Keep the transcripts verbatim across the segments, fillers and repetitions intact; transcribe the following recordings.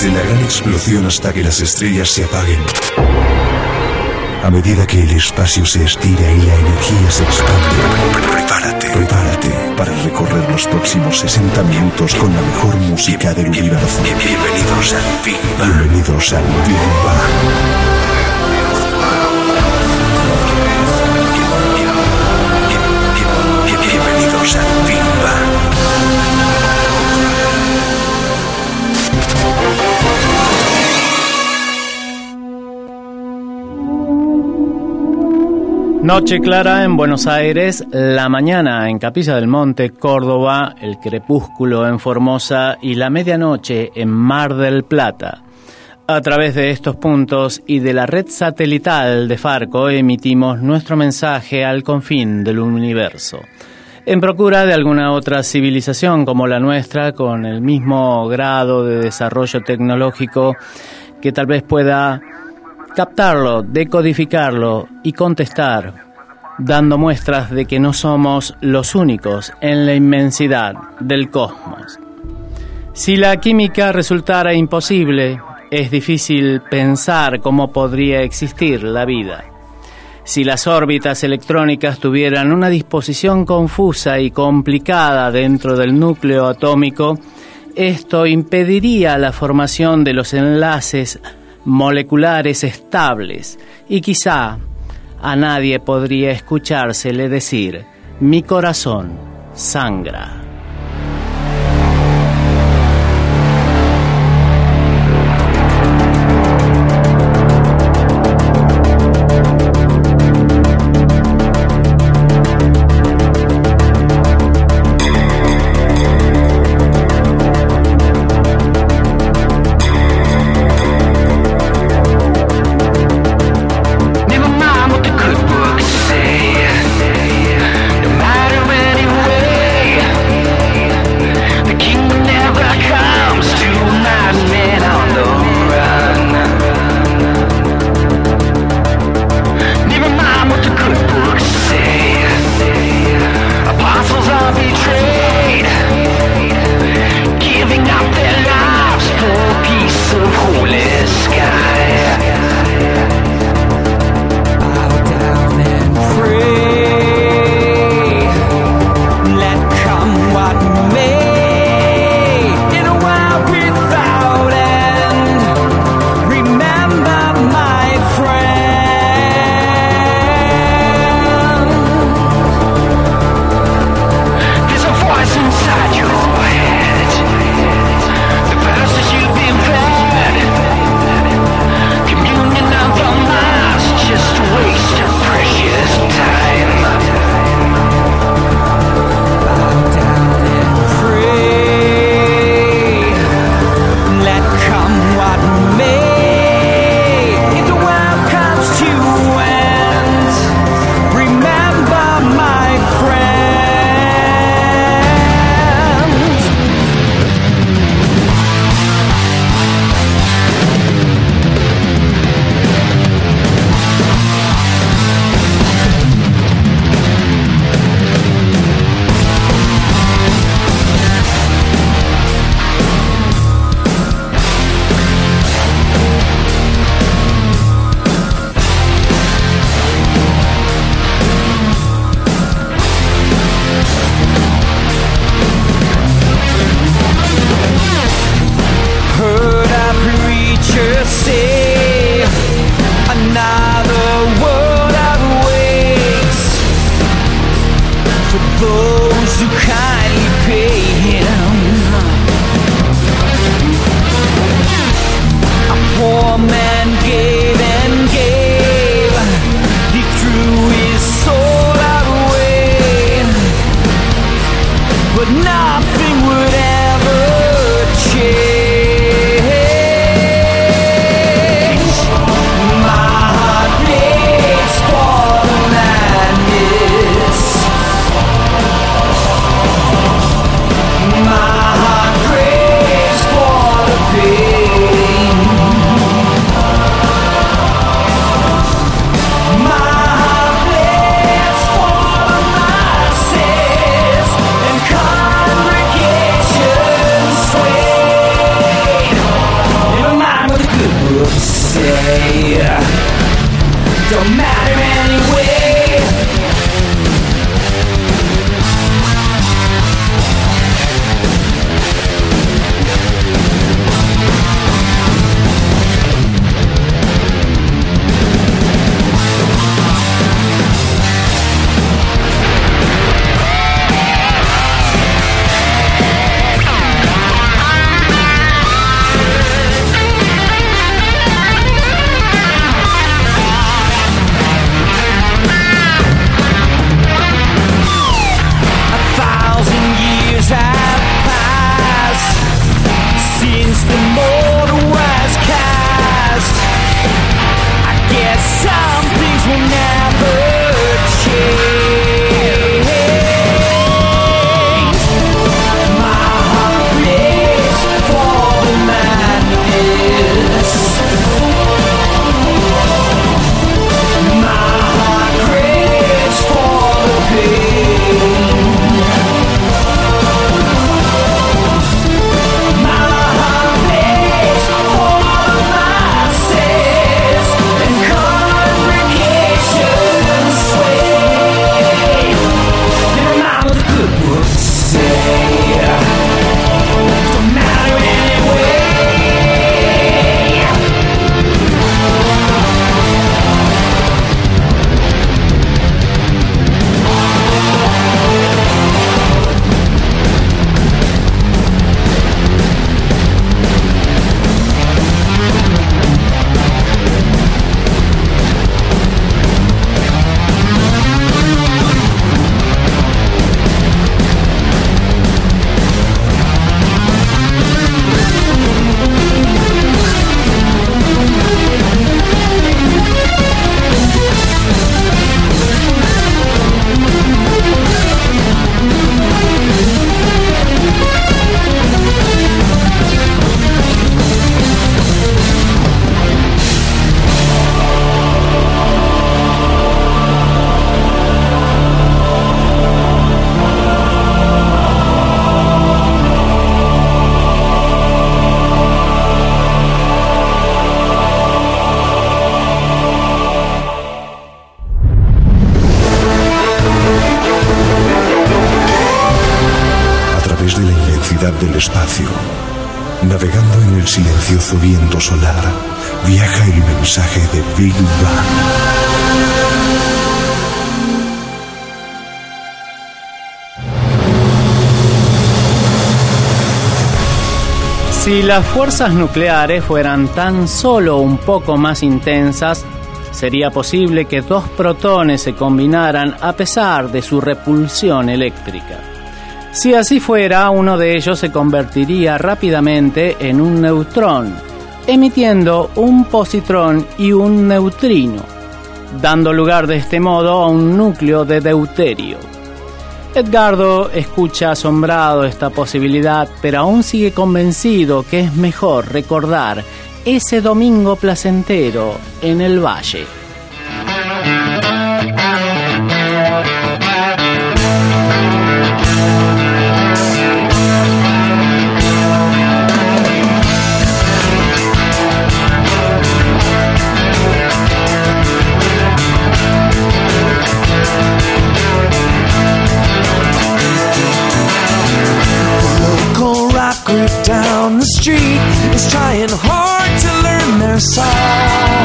desde la gran explosión hasta que las estrellas se apaguen. A medida que el espacio se estira y la energía se expande, prepárate, prepárate para recorrer los próximos sesenta minutos con la mejor música del universo. Bienvenidos al Big Bang. Bienvenidos al Big Bang. Bienvenidos al Big Bang. Noche clara en Buenos Aires, la mañana en Capilla del Monte, Córdoba, el crepúsculo en Formosa y la medianoche en Mar del Plata. A través de estos puntos y de la red satelital de Farco emitimos nuestro mensaje al confín del universo, en procura de alguna otra civilización como la nuestra, con el mismo grado de desarrollo tecnológico, que tal vez pueda captarlo, decodificarlo y contestar, dando muestras de que no somos los únicos en la inmensidad del cosmos. Si la química resultara imposible, es difícil pensar cómo podría existir la vida. Si las órbitas electrónicas tuvieran una disposición confusa y complicada dentro del núcleo atómico, esto impediría la formación de los enlaces moleculares estables, y quizá a nadie podría escuchársele decir: mi corazón sangra. No matter anyway, things will never change. My heart plays for the madness. My heart craves for the pain. My heart plays for the masses and congregations sway. Never mind what the good books say, don't matter anyway. Del espacio, navegando en el silencioso viento solar, viaja el mensaje de Big Bang. Si las fuerzas nucleares fueran tan solo un poco más intensas, sería posible que dos protones se combinaran a pesar de su repulsión eléctrica. Si así fuera, uno de ellos se convertiría rápidamente en un neutrón, emitiendo un positrón y un neutrino, dando lugar de este modo a un núcleo de deuterio. Edgardo escucha asombrado esta posibilidad, pero aún sigue convencido que es mejor recordar ese domingo placentero en el valle. Down the street is trying hard to learn their song,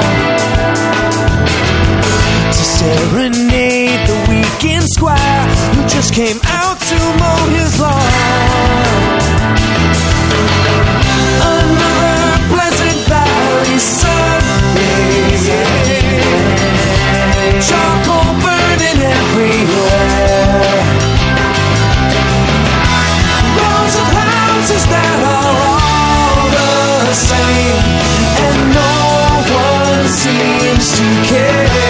to serenade the weekend squire who just came out to mow his lawn. Another Pleasant Valley Sunday, charcoal burning everywhere, rows of houses that are all the same, and no one seems to care.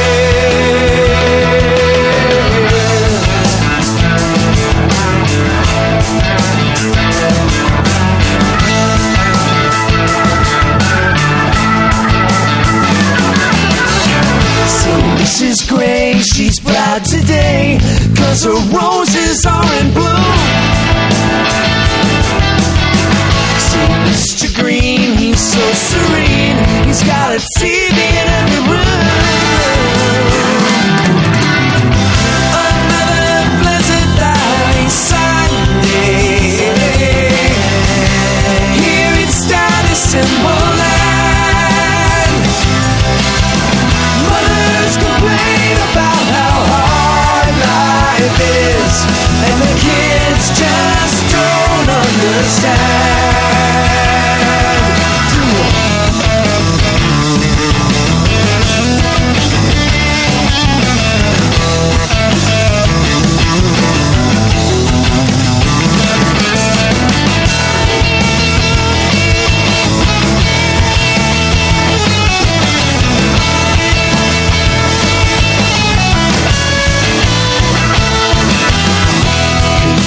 So Missus Gray, she's proud today, 'cause her roses are in bloom. Mister Green, he's so serene, he's got a T V in every room. Another Pleasant Valley Sunday, here in Stuyvesant-Timberland. Mothers complain about how hard life is, and the kids just don't understand.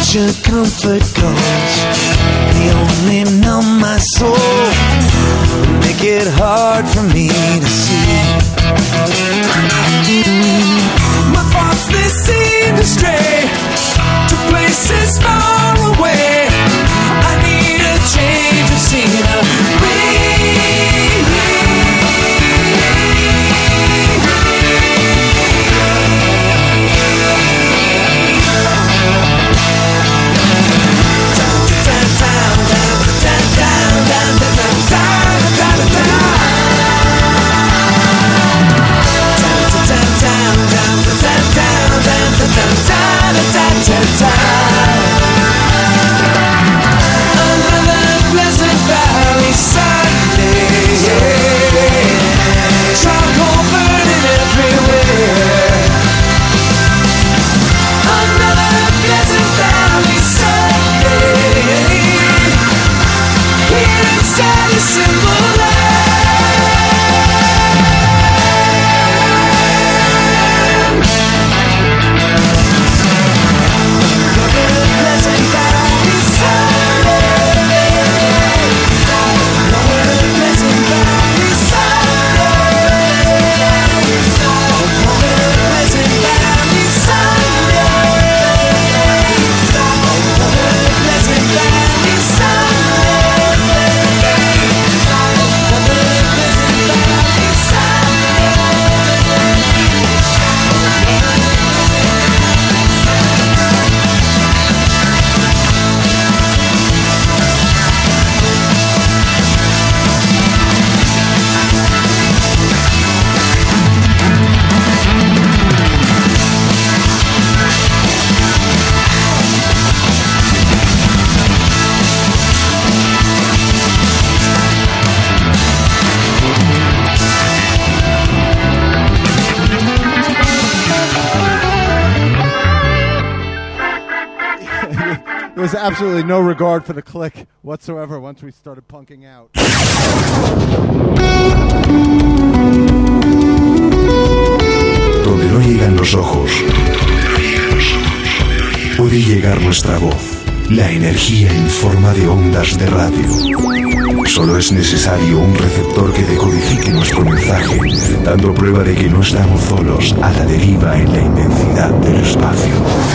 your comfort goes. They only numb my soul, make it hard for me to see. My thoughts, they seem to stray to places far away. I need a change of scenery. Another Pleasant Valley Sunday, charcoal burning everywhere. Another Pleasant Valley Sunday, here in Sally Simple. There was absolutely no regard for the click whatsoever once we started punking out. Donde no llegan los ojos, puede llegar nuestra voz, la energía en forma de ondas de radio. Solo es necesario un receptor que decodifique nuestro mensaje, dando prueba de que no estamos solos a la deriva en la inmensidad del espacio.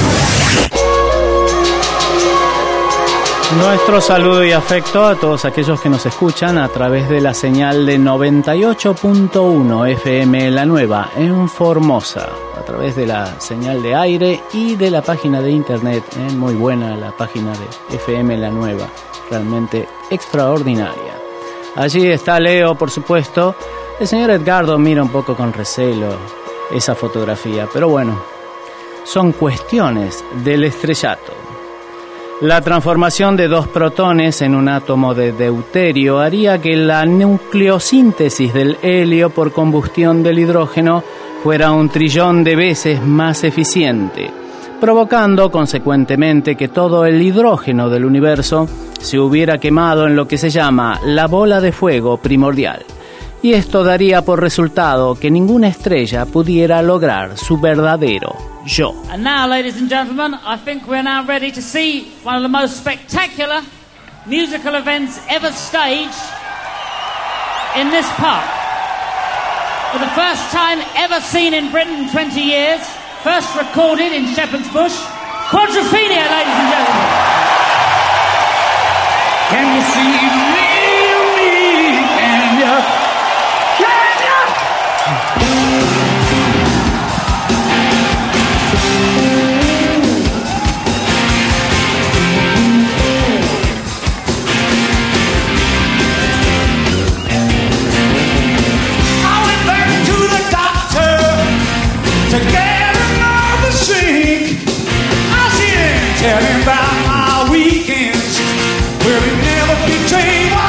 Nuestro saludo y afecto a todos aquellos que nos escuchan a través de la señal de noventa y ocho punto uno F M La Nueva en Formosa, a través de la señal de aire y de la página de internet, ¿eh? Muy buena la página de F M La Nueva, realmente extraordinaria. Allí está Leo, por supuesto. El señor Edgardo mira un poco con recelo esa fotografía, pero bueno, son cuestiones del estrellato. La transformación de dos protones en un átomo de deuterio haría que la nucleosíntesis del helio por combustión del hidrógeno fuera un trillón de veces más eficiente, provocando consecuentemente que todo el hidrógeno del universo se hubiera quemado en lo que se llama la bola de fuego primordial. Y esto daría por resultado que ninguna estrella pudiera lograr su verdadero yo. And now, ladies and gentlemen, I think we're now ready to see one of the most spectacular musical events ever staged in this park. For the first time ever seen in Britain in twenty years, first recorded in Shepherd's Bush, Quadrophenia, ladies and gentlemen. Can you see me? Can you? Tell him about my weekends, where we never betray.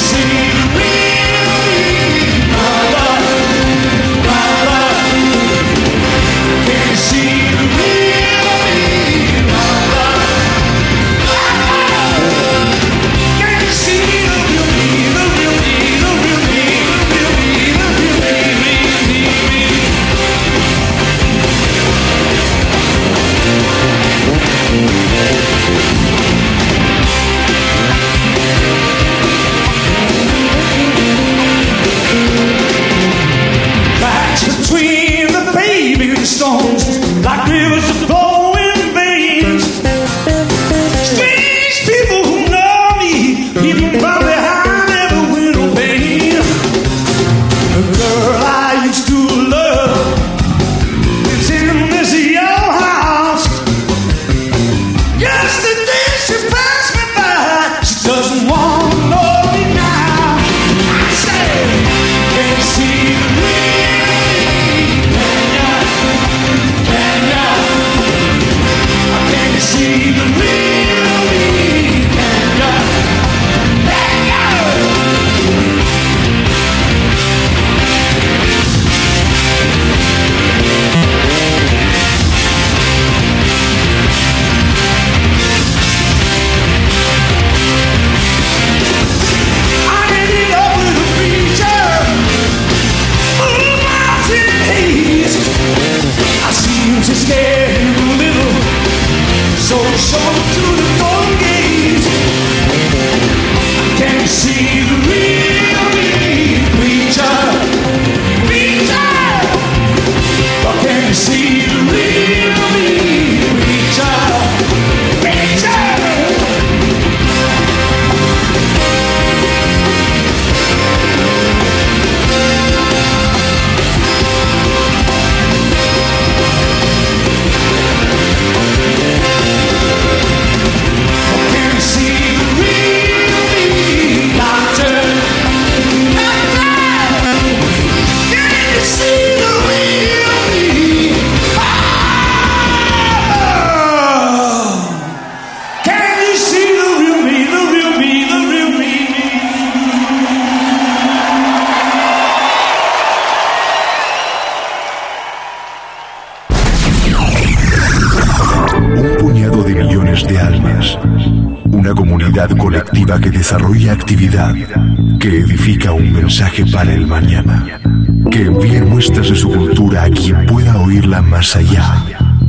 Colectiva que desarrolla actividad, que edifica un mensaje para el mañana, que envíe muestras de su cultura a quien pueda oírla más allá.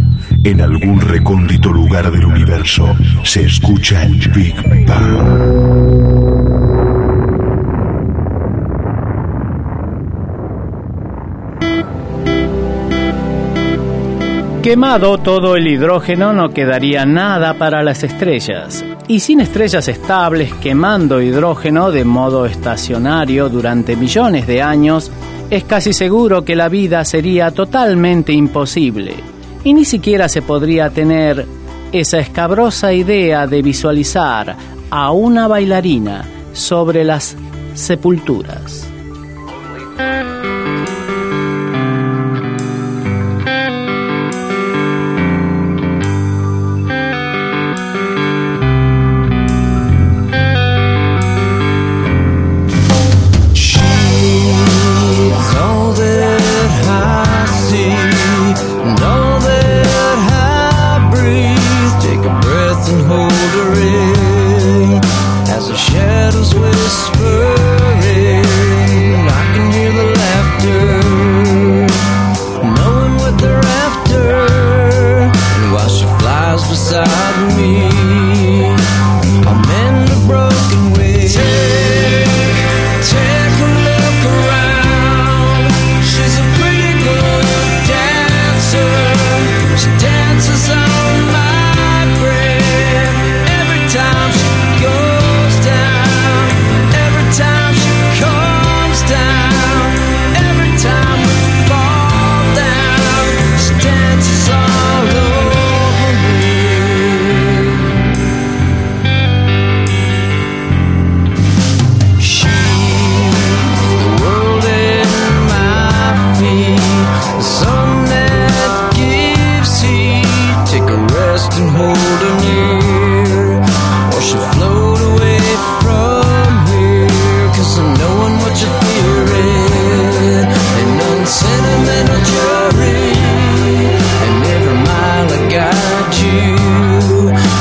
En algún recóndito lugar del universo se escucha el Big Bang. Quemado todo el hidrógeno, no quedaría nada para las estrellas. Y sin estrellas estables quemando hidrógeno de modo estacionario durante millones de años, es casi seguro que la vida sería totalmente imposible. Y ni siquiera se podría tener esa escabrosa idea de visualizar a una bailarina sobre las sepulturas.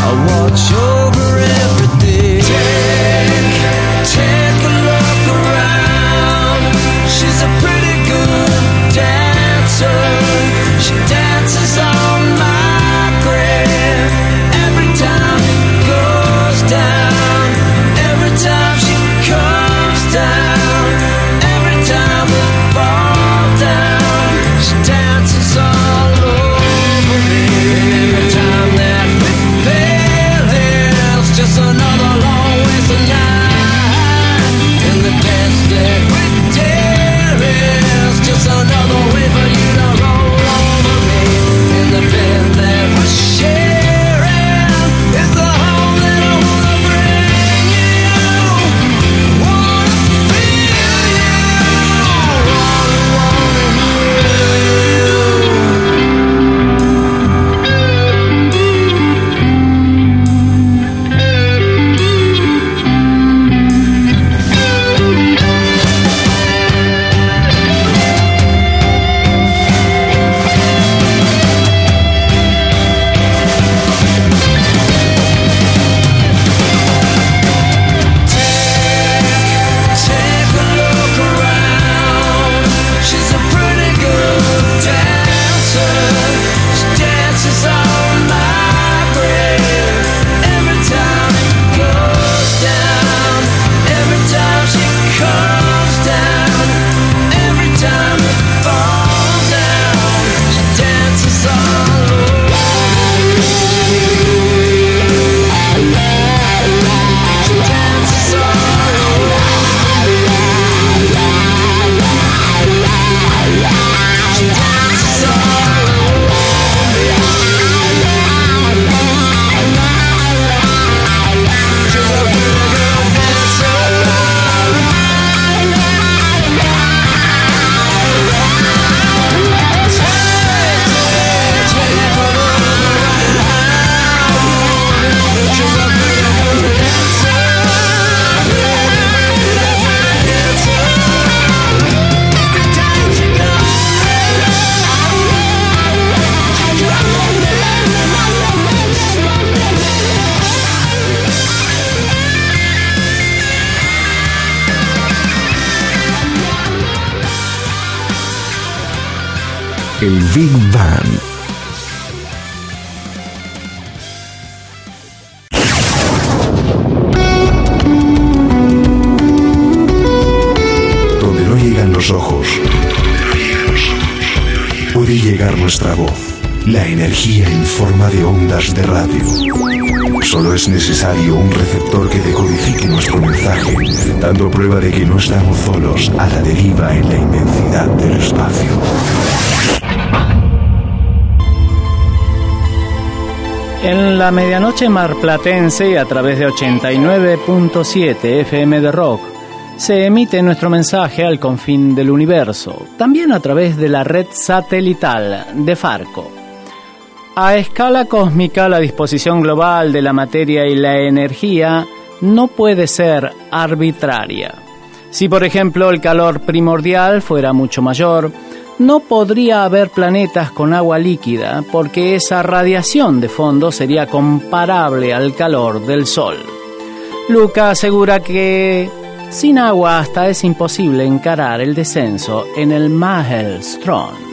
I watch over everything. Take, take a look around. She's a pretty good dancer. She dances on my grave. Every time it goes down, every time she comes down, every time we fall down, she dances all over me. Every time that we fail, it's just another long wasted night. And the best that we dare is just another way for you to roll over me. And the bed that we're sharing is the home that I wanna bring you. Wanna feel you, wanna, wanna hear you. Take a look around. She's a pretty good dancer. She dances on my grave. Every time it goes down, every time she comes down, every time it falls down, she dances all over me. She dances all over me. She dances all over me. She's a pretty good dancer. El Big Bang. Donde no llegan los ojos, puede llegar nuestra voz, la energía en forma de ondas de radio. Solo es necesario un receptor que decodifique nuestro mensaje, dando prueba de que no estamos solos a la deriva en la inmensidad del espacio. En la medianoche marplatense y a través de ochenta y nueve punto siete F M de Rock se emite nuestro mensaje al confín del universo, también a través de la red satelital de Farco. A escala cósmica, la disposición global de la materia y la energía no puede ser arbitraria. Si, por ejemplo, el calor primordial fuera mucho mayor, no podría haber planetas con agua líquida porque esa radiación de fondo sería comparable al calor del Sol. Luca asegura que sin agua hasta es imposible encarar el descenso en el Maelstrom.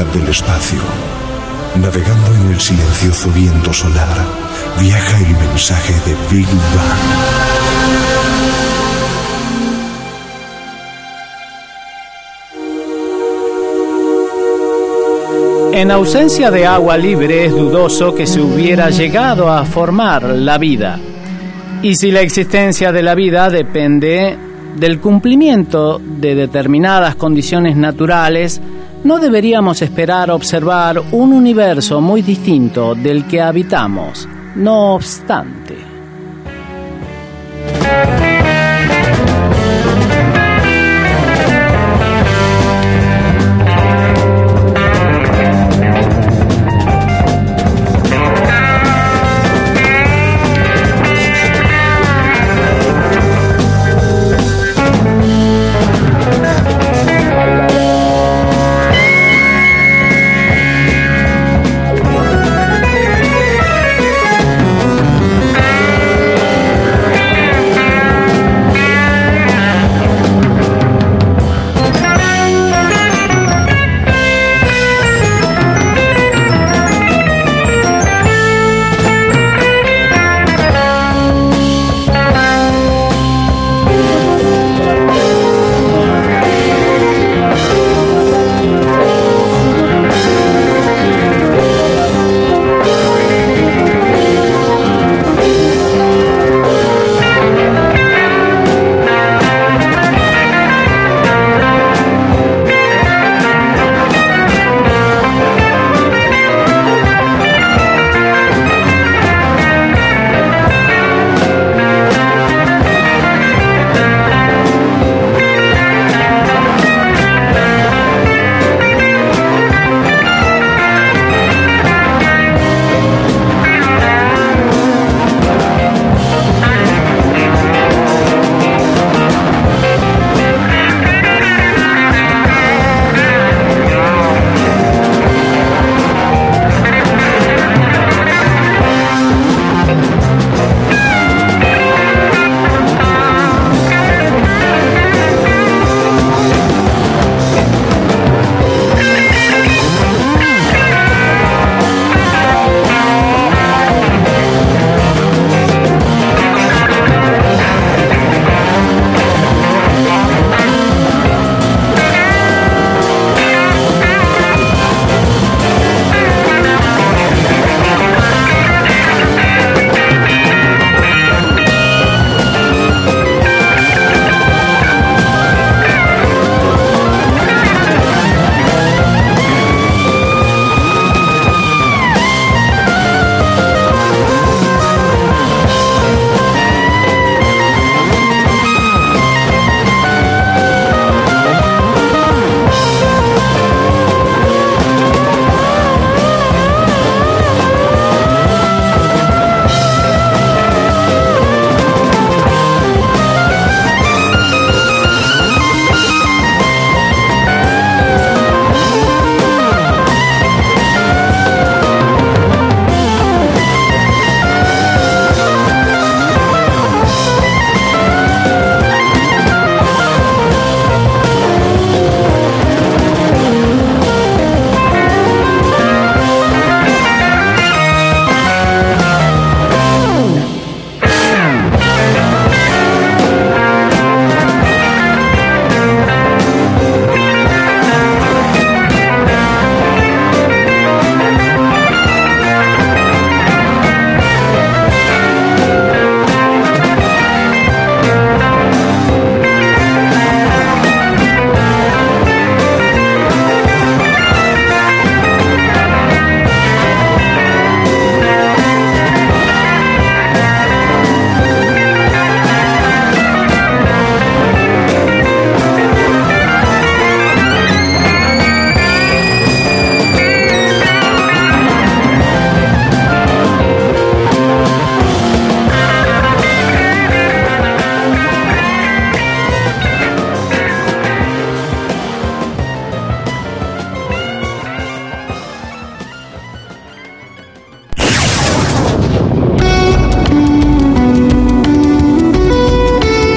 del espacio. Navegando en el silencioso viento solar, viaja el mensaje de Big Bang. En ausencia de agua libre es dudoso que se hubiera llegado a formar la vida. Y si la existencia de la vida depende del cumplimiento de determinadas condiciones naturales, no deberíamos esperar observar un universo muy distinto del que habitamos. No obstante,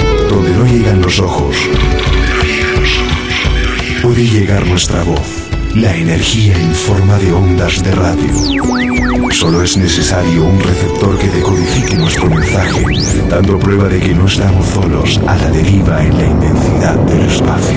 ojos puede llegar nuestra voz, la energía en forma de ondas de radio. Solo es necesario un receptor que decodifique nuestro mensaje, dando prueba de que no estamos solos a la deriva en la inmensidad del espacio.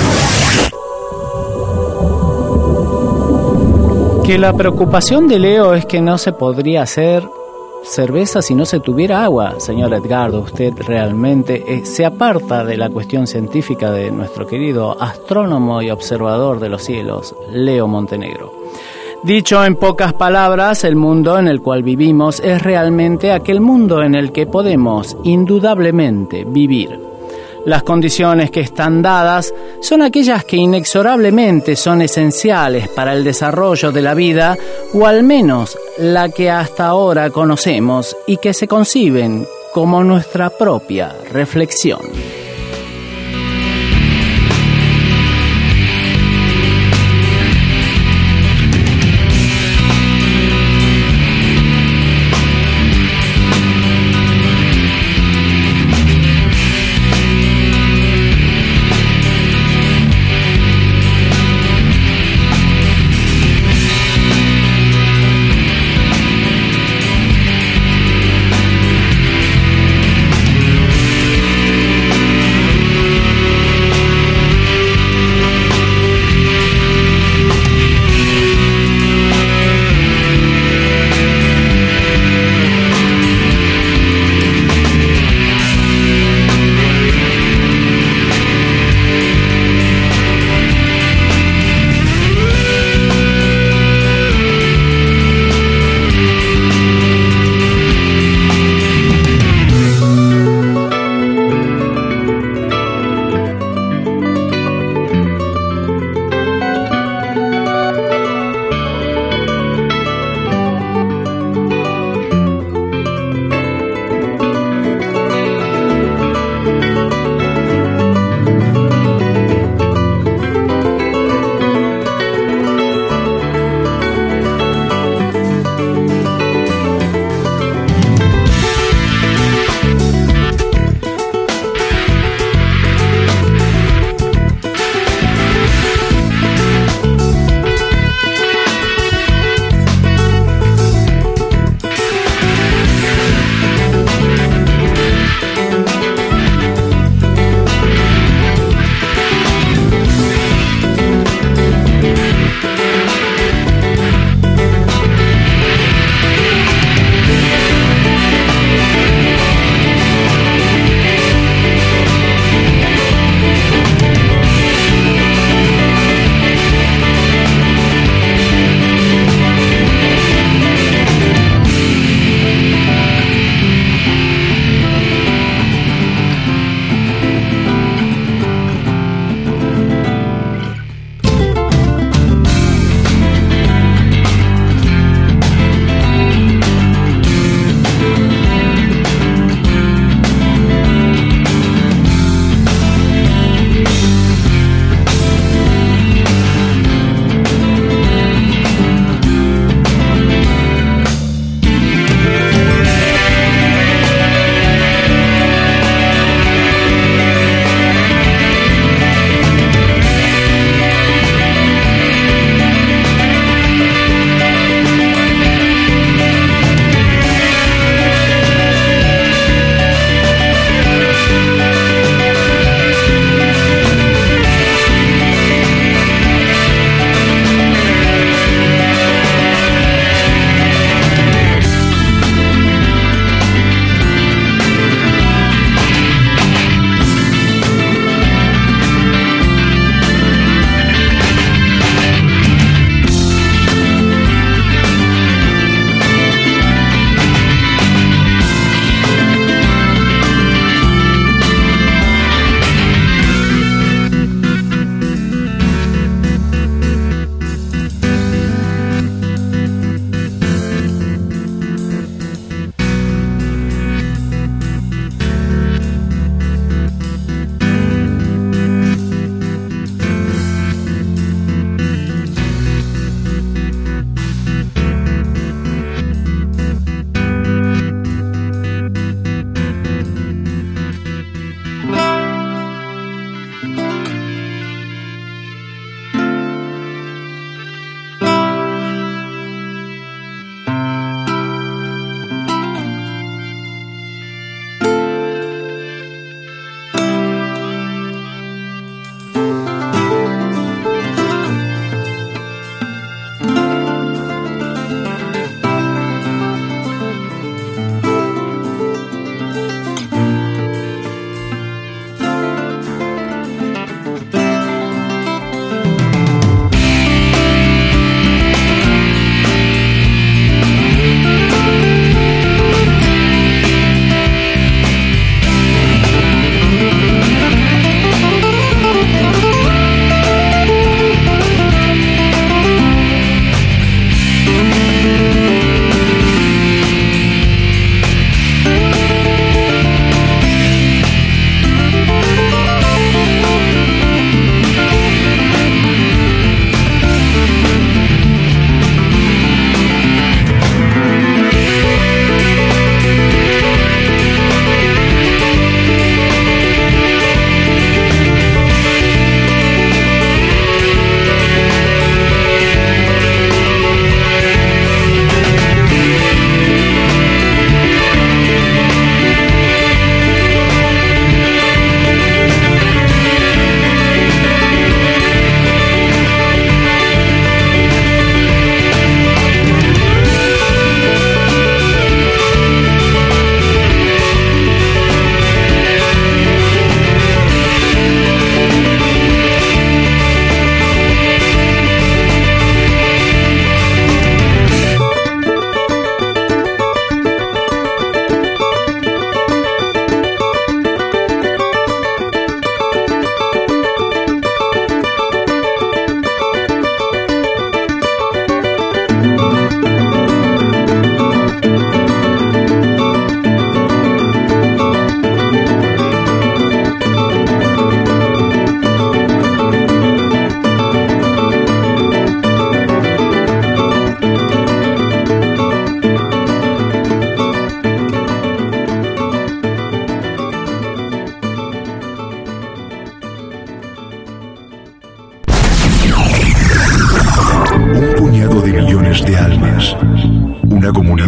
Que la preocupación de Leo es que no se podría hacer cerveza si no se tuviera agua. Señor Edgardo, usted realmente eh, se aparta de la cuestión científica de nuestro querido astrónomo y observador de los cielos, Leo Montenegro. Dicho en pocas palabras, el mundo en el cual vivimos es realmente aquel mundo en el que podemos indudablemente vivir. Las condiciones que están dadas son aquellas que inexorablemente son esenciales para el desarrollo de la vida, o al menos la que hasta ahora conocemos y que se conciben como nuestra propia reflexión.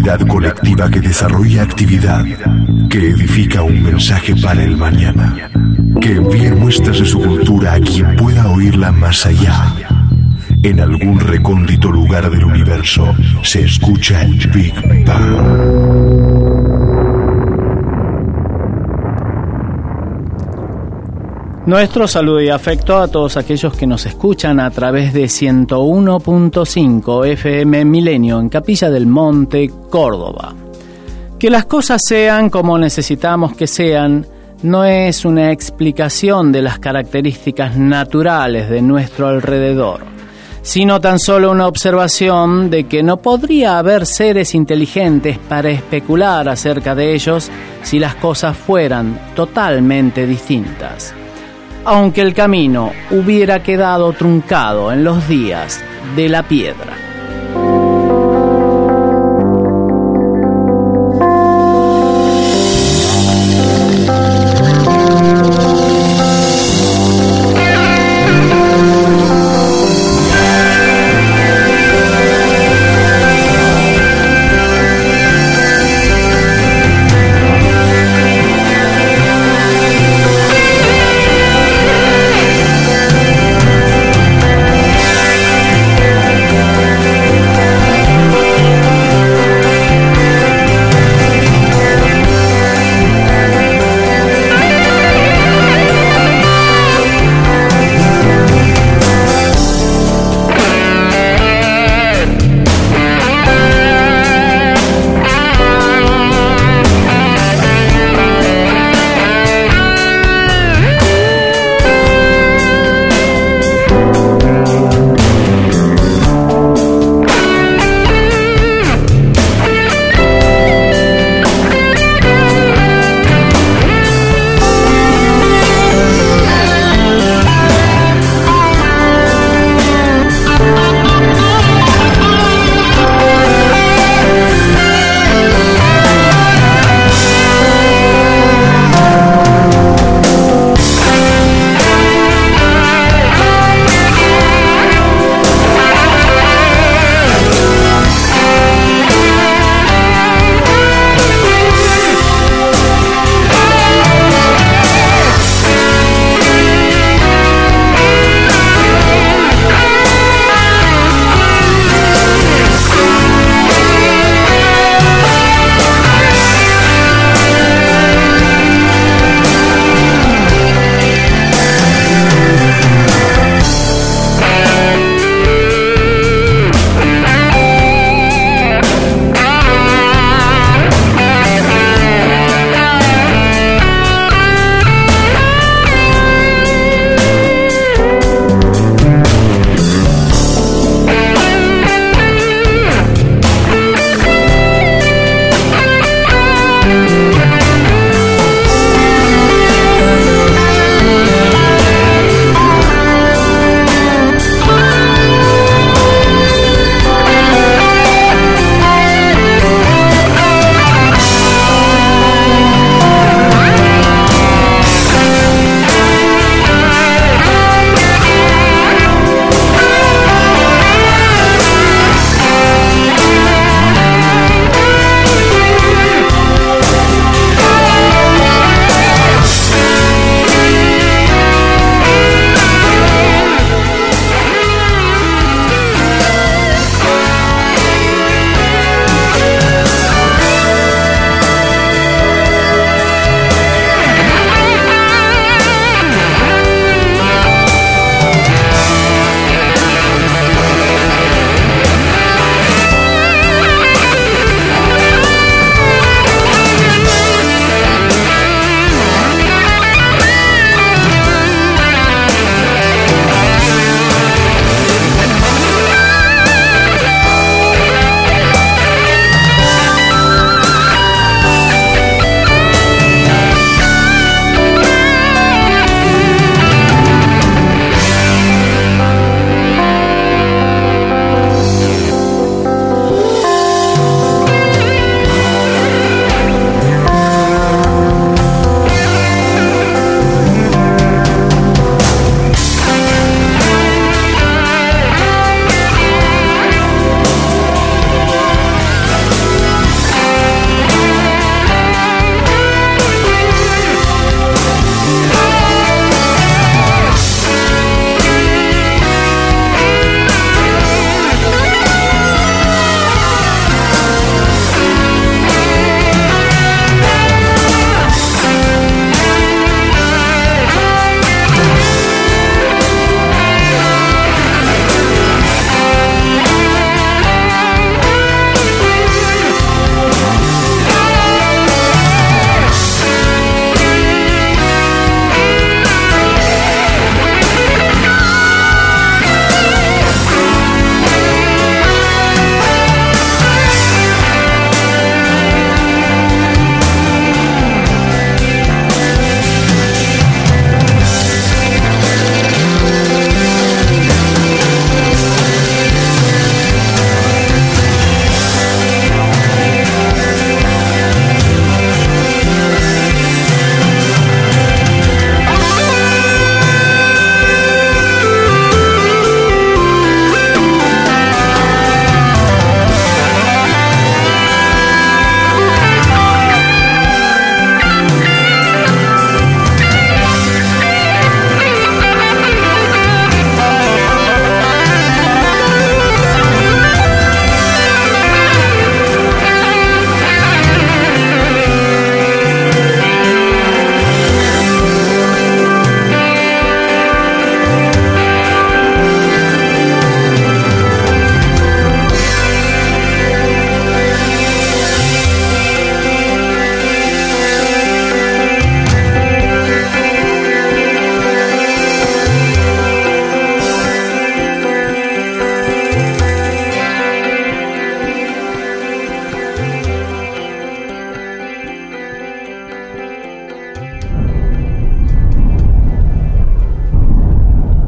comunidad colectiva que desarrolla actividad, que edifica un mensaje para el mañana, que envíe muestras de su cultura a quien pueda oírla más allá. En algún recóndito lugar del universo se escucha el Big Bang. Nuestro saludo y afecto a todos aquellos que nos escuchan a través de ciento uno punto cinco F M Milenio en Capilla del Monte, Córdoba. Que las cosas sean como necesitamos que sean no es una explicación de las características naturales de nuestro alrededor, sino tan solo una observación de que no podría haber seres inteligentes para especular acerca de ellos si las cosas fueran totalmente distintas. Aunque el camino hubiera quedado truncado en los días de la piedra.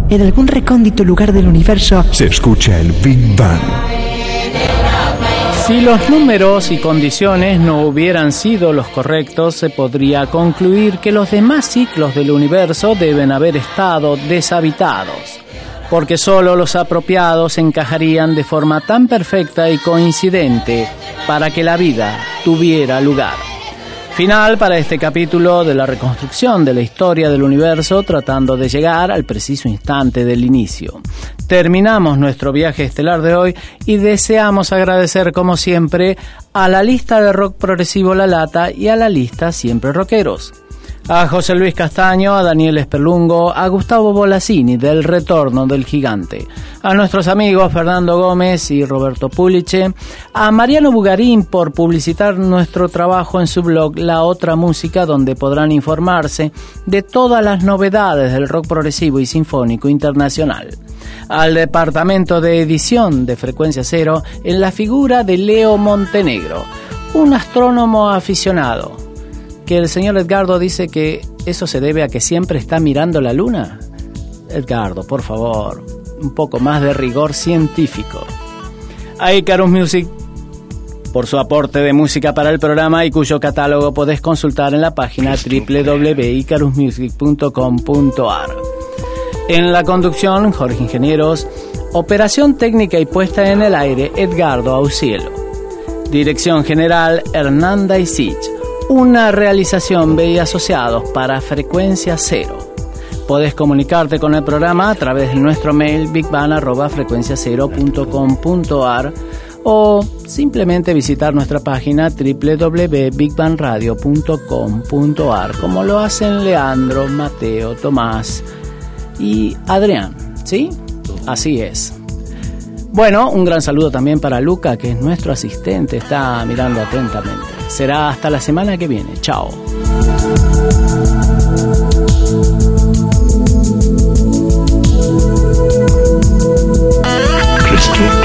en algún recóndito lugar del universo, se escucha el Big Bang. Si los números y condiciones no hubieran sido los correctos, se podría concluir que los demás ciclos del universo deben haber estado deshabitados, porque solo los apropiados encajarían de forma tan perfecta y coincidente para que la vida tuviera lugar. Final para este capítulo de la reconstrucción de la historia del universo, tratando de llegar al preciso instante del inicio. Terminamos nuestro viaje estelar de hoy y deseamos agradecer como siempre a la lista de rock progresivo La Lata y a la lista Siempre Rockeros. A José Luis Castaño, a Daniel Esperlungo, a Gustavo Bolasini del Retorno del Gigante, a nuestros amigos Fernando Gómez y Roberto Puliche, a Mariano Bugarín por publicitar nuestro trabajo en su blog La Otra Música, donde podrán informarse de todas las novedades del rock progresivo y sinfónico internacional. Al departamento de edición de Frecuencia Cero en la figura de Leo Montenegro, un astrónomo aficionado, que el señor Edgardo dice que eso se debe a que siempre está mirando la luna. Edgardo, por favor, un poco más de rigor científico. A Icarus Music por su aporte de música para el programa y cuyo catálogo podés consultar en la página doble u doble u doble u punto icarus music punto com punto a r. En la conducción, Jorge Ingenieros. Operación técnica y puesta en el aire, Edgardo Aucielo. Dirección general, Hernanda Isich. Una realización B y Asociados para Frecuencia Cero. Podés comunicarte con el programa a través de nuestro mail bigbang arroba frecuencia cero punto com punto a r o simplemente visitar nuestra página doble u doble u doble u punto big bang radio punto com punto a r, como lo hacen Leandro, Mateo, Tomás y Adrián, ¿sí? Así es. Bueno, un gran saludo también para Luca, que es nuestro asistente, está mirando atentamente. Será hasta la semana que viene. Chao. Crystal